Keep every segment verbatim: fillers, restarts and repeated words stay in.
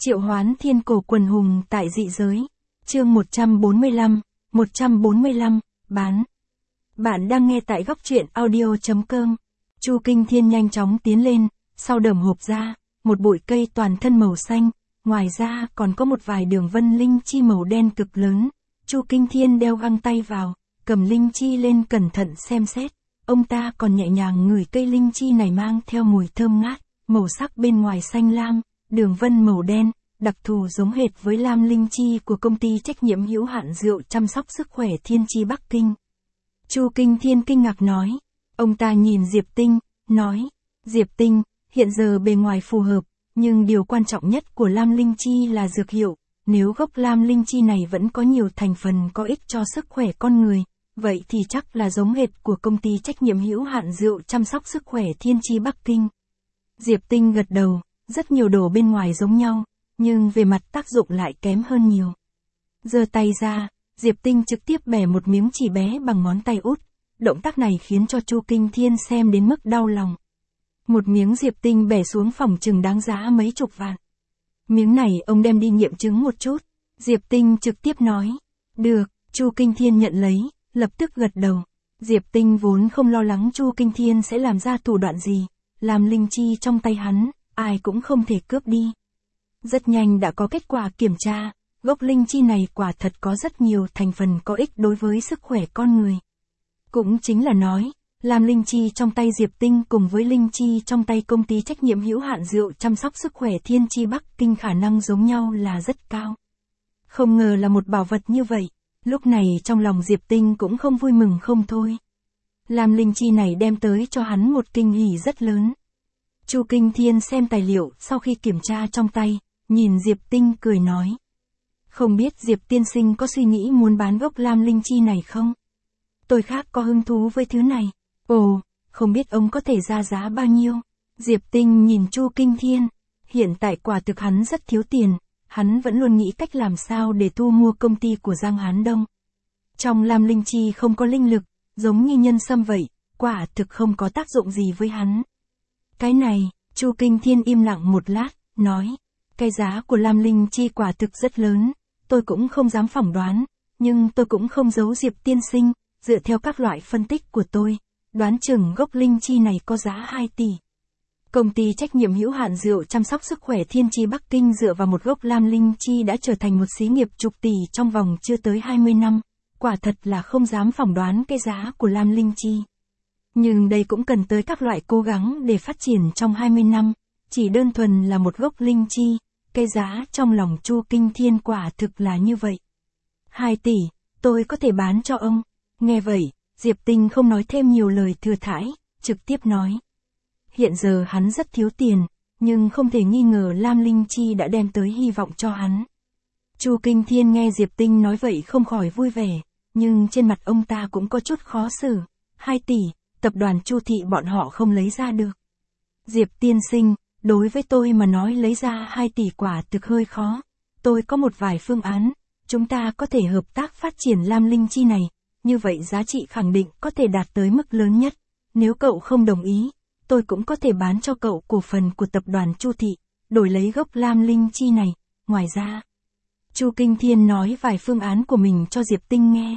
Triệu hoán thiên cổ quần hùng tại dị giới. Chương một trăm bốn mươi lăm, một trăm bốn mươi lăm, bán. Bạn đang nghe tại góc truyện audio.com. Chu Kinh Thiên nhanh chóng tiến lên, sau đầm hộp ra, một bụi cây toàn thân màu xanh, ngoài ra còn có một vài đường vân linh chi màu đen cực lớn. Chu Kinh Thiên đeo găng tay vào, cầm linh chi lên cẩn thận xem xét, ông ta còn nhẹ nhàng ngửi cây linh chi này mang theo mùi thơm ngát, màu sắc bên ngoài xanh lam, đường vân màu đen, đặc thù giống hệt với lam linh chi của công ty trách nhiệm hữu hạn rượu chăm sóc sức khỏe Thiên Chi Bắc Kinh. Chu Kinh Thiên kinh ngạc nói, ông ta nhìn Diệp Tinh, nói, Diệp Tinh, hiện giờ bề ngoài phù hợp, nhưng điều quan trọng nhất của lam linh chi là dược hiệu, nếu gốc lam linh chi này vẫn có nhiều thành phần có ích cho sức khỏe con người, vậy thì chắc là giống hệt của công ty trách nhiệm hữu hạn rượu chăm sóc sức khỏe Thiên Chi Bắc Kinh. Diệp Tinh gật đầu, rất nhiều đồ bên ngoài giống nhau, nhưng về mặt tác dụng lại kém hơn nhiều. Giơ tay ra, Diệp Tinh trực tiếp bẻ một miếng chỉ bé bằng ngón tay út, động tác này khiến cho Chu Kinh Thiên xem đến mức đau lòng. Một miếng Diệp Tinh bẻ xuống phòng chừng đáng giá mấy chục vạn. Miếng này ông đem đi nghiệm chứng một chút. Diệp Tinh trực tiếp nói, được, Chu Kinh Thiên nhận lấy, lập tức gật đầu. Diệp Tinh vốn không lo lắng Chu Kinh Thiên sẽ làm ra thủ đoạn gì, làm linh chi trong tay hắn, ai cũng không thể cướp đi. Rất nhanh đã có kết quả kiểm tra, gốc linh chi này quả thật có rất nhiều thành phần có ích đối với sức khỏe con người. Cũng chính là nói, làm linh chi trong tay Diệp Tinh cùng với linh chi trong tay công ty trách nhiệm hữu hạn rượu chăm sóc sức khỏe Thiên Chi Bắc Kinh khả năng giống nhau là rất cao. Không ngờ là một bảo vật như vậy, lúc này trong lòng Diệp Tinh cũng không vui mừng không thôi. Làm linh chi này đem tới cho hắn một kinh hỉ rất lớn. Chu Kinh Thiên xem tài liệu sau khi kiểm tra trong tay, nhìn Diệp Tinh cười nói. Không biết Diệp tiên sinh có suy nghĩ muốn bán gốc lam linh chi này không? Tôi khác có hứng thú với thứ này. Ồ, không biết ông có thể ra giá bao nhiêu? Diệp Tinh nhìn Chu Kinh Thiên. Hiện tại quả thực hắn rất thiếu tiền, hắn vẫn luôn nghĩ cách làm sao để thu mua công ty của Giang Hán Đông. Trong lam linh chi không có linh lực, giống như nhân sâm vậy, quả thực không có tác dụng gì với hắn. Cái này, Chu Kinh Thiên im lặng một lát, nói, cái giá của lam linh chi quả thực rất lớn, tôi cũng không dám phỏng đoán, nhưng tôi cũng không giấu Diệp tiên sinh, dựa theo các loại phân tích của tôi, đoán chừng gốc linh chi này có giá hai tỷ. Công ty trách nhiệm hữu hạn rượu chăm sóc sức khỏe Thiên Chi Bắc Kinh dựa vào một gốc lam linh chi đã trở thành một xí nghiệp chục tỷ trong vòng chưa tới hai mươi năm, quả thật là không dám phỏng đoán cái giá của lam linh chi. Nhưng đây cũng cần tới các loại cố gắng để phát triển trong hai mươi năm, chỉ đơn thuần là một gốc linh chi, cái giá trong lòng Chu Kinh Thiên quả thực là như vậy. hai tỷ, tôi có thể bán cho ông. Nghe vậy, Diệp Tinh không nói thêm nhiều lời thừa thãi, trực tiếp nói. Hiện giờ hắn rất thiếu tiền, nhưng không thể nghi ngờ lam linh chi đã đem tới hy vọng cho hắn. Chu Kinh Thiên nghe Diệp Tinh nói vậy không khỏi vui vẻ, nhưng trên mặt ông ta cũng có chút khó xử. hai tỷ, tập đoàn Chu thị bọn họ không lấy ra được. Diệp tiên sinh, đối với tôi mà nói lấy ra hai tỷ quả thực hơi khó. Tôi có một vài phương án, chúng ta có thể hợp tác phát triển lam linh chi này, như vậy giá trị khẳng định có thể đạt tới mức lớn nhất. Nếu cậu không đồng ý, tôi cũng có thể bán cho cậu cổ phần của tập đoàn Chu thị, đổi lấy gốc lam linh chi này. Ngoài ra, Chu Kinh Thiên nói vài phương án của mình cho Diệp Tinh nghe.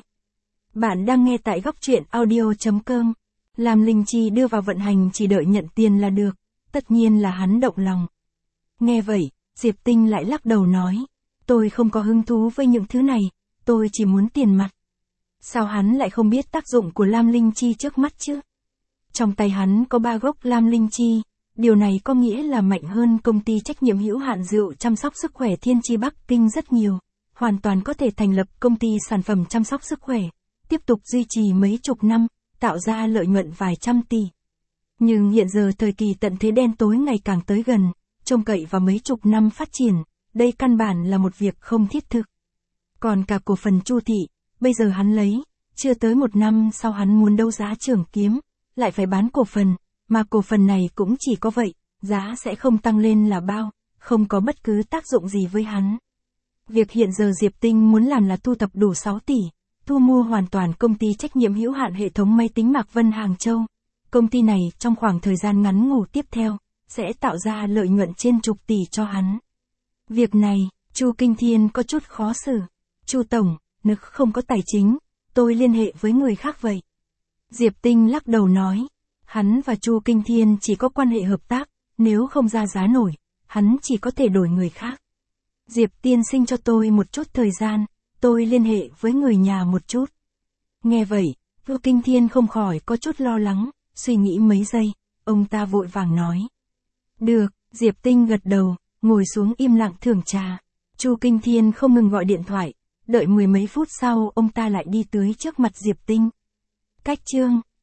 Bạn đang nghe tại góc truyện audio.com. Lam linh chi đưa vào vận hành chỉ đợi nhận tiền là được, tất nhiên là hắn động lòng. Nghe vậy, Diệp Tinh lại lắc đầu nói, tôi không có hứng thú với những thứ này, tôi chỉ muốn tiền mặt. Sao hắn lại không biết tác dụng của lam linh chi trước mắt chứ? Trong tay hắn có ba gốc lam linh chi, điều này có nghĩa là mạnh hơn công ty trách nhiệm hữu hạn rượu chăm sóc sức khỏe Thiên Chi Bắc Kinh rất nhiều, hoàn toàn có thể thành lập công ty sản phẩm chăm sóc sức khỏe, tiếp tục duy trì mấy chục năm, tạo ra lợi nhuận vài trăm tỷ. Nhưng hiện giờ thời kỳ tận thế đen tối ngày càng tới gần, trông cậy vào mấy chục năm phát triển, đây căn bản là một việc không thiết thực. Còn cả cổ phần Chu thị, bây giờ hắn lấy, chưa tới một năm sau hắn muốn đấu giá Trường Kiếm, lại phải bán cổ phần, mà cổ phần này cũng chỉ có vậy, giá sẽ không tăng lên là bao, không có bất cứ tác dụng gì với hắn. Việc hiện giờ Diệp Tinh muốn làm là thu thập đủ sáu tỷ, thu mua hoàn toàn công ty trách nhiệm hữu hạn hệ thống máy tính Mạc Vân Hàng Châu. Công ty này trong khoảng thời gian ngắn ngủi tiếp theo, sẽ tạo ra lợi nhuận trên chục tỷ cho hắn. Việc này, Chu Kinh Thiên có chút khó xử. Chu tổng, nếu không có tài chính, tôi liên hệ với người khác vậy. Diệp Tinh lắc đầu nói. Hắn và Chu Kinh Thiên chỉ có quan hệ hợp tác, nếu không ra giá nổi, hắn chỉ có thể đổi người khác. Diệp tiên sinh cho tôi một chút thời gian, tôi liên hệ với người nhà một chút. Nghe vậy, Chu Kinh Thiên không khỏi có chút lo lắng, suy nghĩ mấy giây, ông ta vội vàng nói. Được, Diệp Tinh gật đầu, ngồi xuống im lặng thưởng trà. Chu Kinh Thiên không ngừng gọi điện thoại, đợi mười mấy phút sau ông ta lại đi tới trước mặt Diệp Tinh. Cách chương